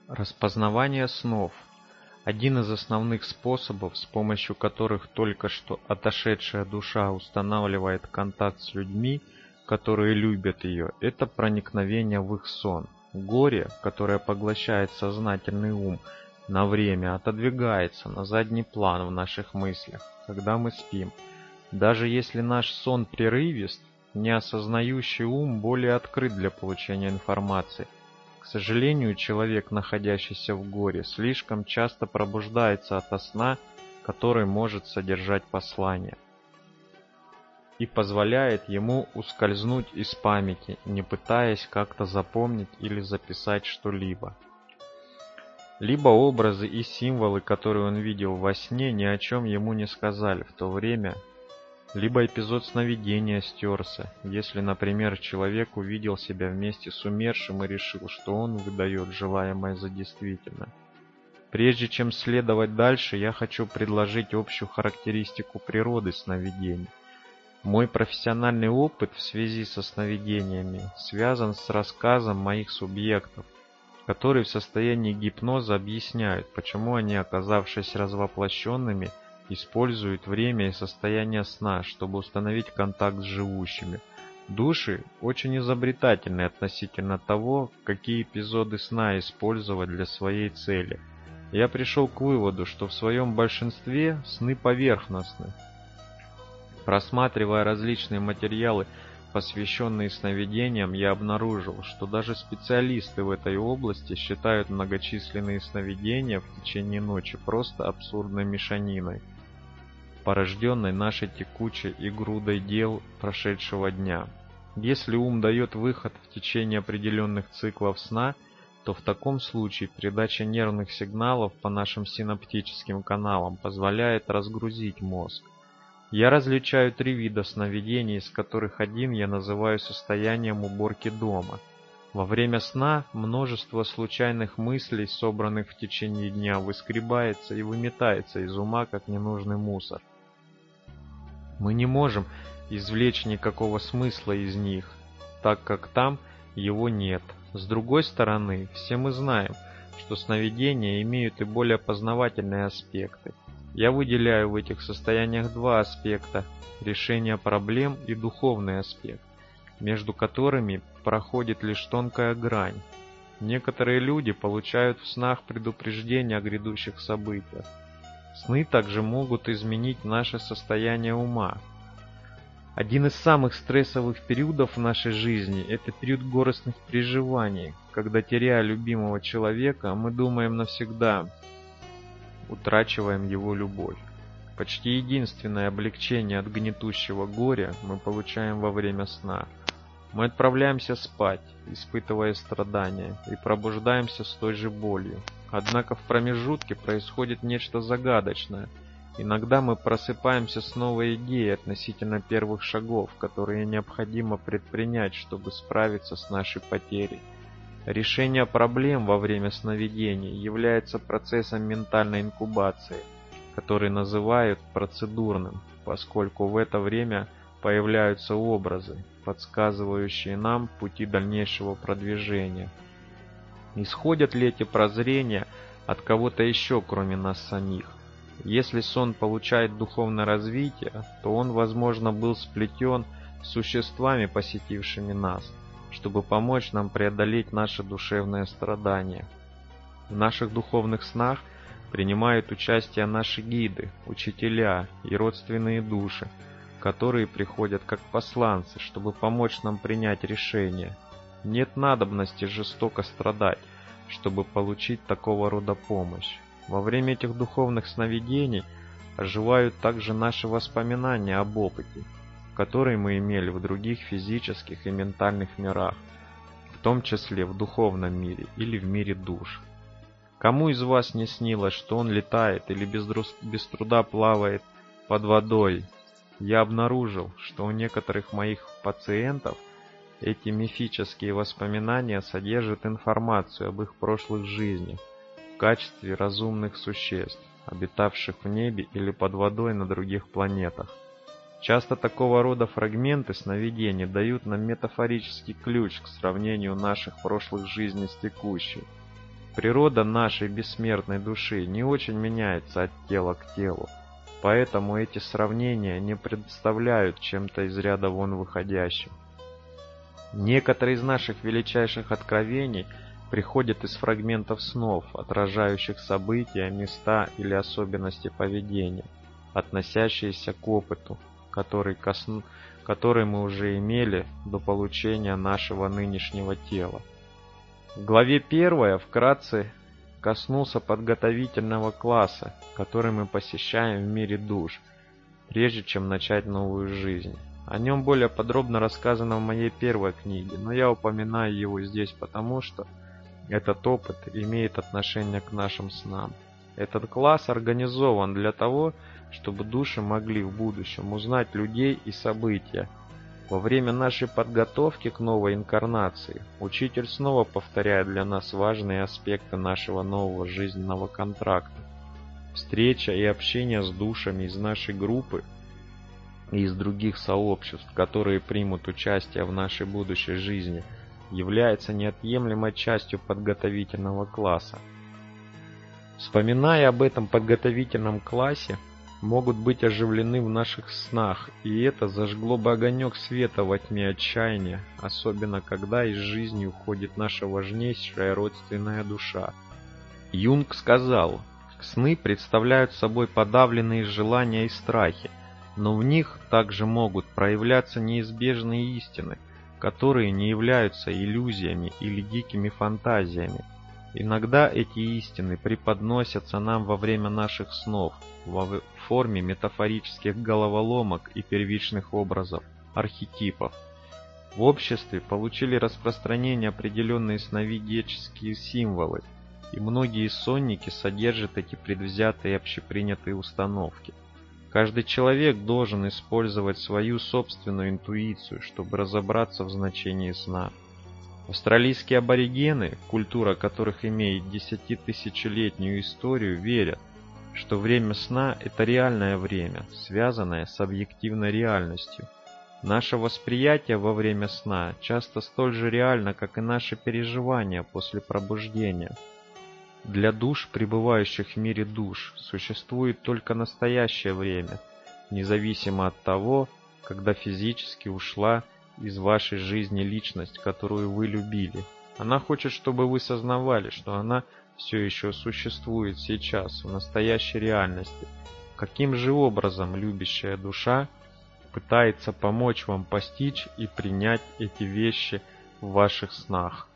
Распознавание снов – один из основных способов, с помощью которых только что отошедшая душа устанавливает контакт с людьми, которые любят ее, это проникновение в их сон. Горе, которое поглощает сознательный ум, на время отодвигается на задний план в наших мыслях, когда мы спим. Даже если наш сон прерывист, неосознающий ум более открыт для получения информации. К сожалению, человек, находящийся в горе, слишком часто пробуждается ото сна, который может содержать послание, и позволяет ему ускользнуть из памяти, не пытаясь как-то запомнить или записать что-либо. Либо образы и символы, которые он видел во сне, ни о чем ему не сказали в то время, либо эпизод сновидения стерся, если, например, человек увидел себя вместе с умершим и решил, что он выдает желаемое за действительное. Прежде чем следовать дальше, я хочу предложить общую характеристику природы сновидений. Мой профессиональный опыт в связи со сновидениями связан с рассказом моих субъектов, которые в состоянии гипноза объясняют, почему они, оказавшись развоплощенными, используют время и состояние сна, чтобы установить контакт с живущими. Души очень изобретательны относительно того, какие эпизоды сна использовать для своей цели. Я пришел к выводу, что в своем большинстве сны поверхностны. Просматривая различные материалы, посвященные сновидениям, я обнаружил, что даже специалисты в этой области считают многочисленные сновидения в течение ночи просто абсурдной мешаниной, порожденной нашей текучей и грудой дел прошедшего дня. Если ум дает выход в течение определенных циклов сна, то в таком случае передача нервных сигналов по нашим синаптическим каналам позволяет разгрузить мозг. Я различаю 3 вида сновидений, из которых один я называю состоянием уборки дома. Во время сна множество случайных мыслей, собранных в течение дня, выскребается и выметается из ума, как ненужный мусор. Мы не можем извлечь никакого смысла из них, так как там его нет. С другой стороны, все мы знаем, что сновидения имеют и более познавательные аспекты. Я выделяю в этих состояниях 2 аспекта – решение проблем и духовный аспект, между которыми проходит лишь тонкая грань. Некоторые люди получают в снах предупреждения о грядущих событиях. Сны также могут изменить наше состояние ума. Один из самых стрессовых периодов в нашей жизни – это период горестных переживаний, когда, теряя любимого человека, мы думаем навсегда, утрачиваем его любовь. Почти единственное облегчение от гнетущего горя мы получаем во время сна. Мы отправляемся спать, испытывая страдания, и пробуждаемся с той же болью. Однако в промежутке происходит нечто загадочное. Иногда мы просыпаемся с новой идеей относительно первых шагов, которые необходимо предпринять, чтобы справиться с нашей потерей. Решение проблем во время сновидений является процессом ментальной инкубации, который называют процедурным, поскольку в это время появляются образы, подсказывающие нам пути дальнейшего продвижения. Исходят ли эти прозрения от кого-то еще, кроме нас самих? Если сон получает духовное развитие, то он, возможно, был сплетен с существами, посетившими нас, чтобы помочь нам преодолеть наши душевные страдания. В наших духовных снах принимают участие наши гиды, учителя и родственные души, которые приходят как посланцы, чтобы помочь нам принять решение. Нет надобности жестоко страдать, чтобы получить такого рода помощь. Во время этих духовных сновидений оживают также наши воспоминания об опыте, который мы имели в других физических и ментальных мирах, в том числе в духовном мире или в мире душ. Кому из вас не снилось, что он летает или без труда плавает под водой? Я обнаружил, что у некоторых моих пациентов эти мифические воспоминания содержат информацию об их прошлых жизнях в качестве разумных существ, обитавших в небе или под водой на других планетах. Часто такого рода фрагменты сновидений дают нам метафорический ключ к сравнению наших прошлых жизней с текущей. Природа нашей бессмертной души не очень меняется от тела к телу, поэтому эти сравнения не представляют чем-то из ряда вон выходящим. Некоторые из наших величайших откровений приходят из фрагментов снов, отражающих события, места или особенности поведения, относящиеся к опыту, который мы уже имели до получения нашего нынешнего тела. В главе 1 вкратце коснулся подготовительного класса, который мы посещаем в мире душ, прежде чем начать новую жизнь. О нем более подробно рассказано в моей первой книге, но я упоминаю его здесь потому, что этот опыт имеет отношение к нашим снам. Этот класс организован для того, чтобы души могли в будущем узнать людей и события. Во время нашей подготовки к новой инкарнации учитель снова повторяет для нас важные аспекты нашего нового жизненного контракта. Встреча и общение с душами из нашей группы и из других сообществ, которые примут участие в нашей будущей жизни, является неотъемлемой частью подготовительного класса. Вспоминая об этом подготовительном классе, могут быть оживлены в наших снах, и это зажгло бы огонек света во тьме отчаяния, особенно когда из жизни уходит наша важнейшая родственная душа. Юнг сказал, сны представляют собой подавленные желания и страхи, но в них также могут проявляться неизбежные истины, которые не являются иллюзиями или дикими фантазиями. Иногда эти истины преподносятся нам во время наших снов в форме метафорических головоломок и первичных образов, архетипов. В обществе получили распространение определенные сновидческие символы, и многие сонники содержат эти предвзятые общепринятые установки. Каждый человек должен использовать свою собственную интуицию, чтобы разобраться в значении сна. Австралийские аборигены, культура которых имеет 10-тысячелетнюю историю, верят, что время сна – это реальное время, связанное с объективной реальностью. Наше восприятие во время сна часто столь же реально, как и наши переживания после пробуждения. Для душ, пребывающих в мире душ, существует только настоящее время, независимо от того, когда физически ушла из вашей жизни личность, которую вы любили. Она хочет, чтобы вы сознавали, что она все еще существует сейчас, в настоящей реальности. Каким же образом любящая душа пытается помочь вам постичь и принять эти вещи в ваших снах?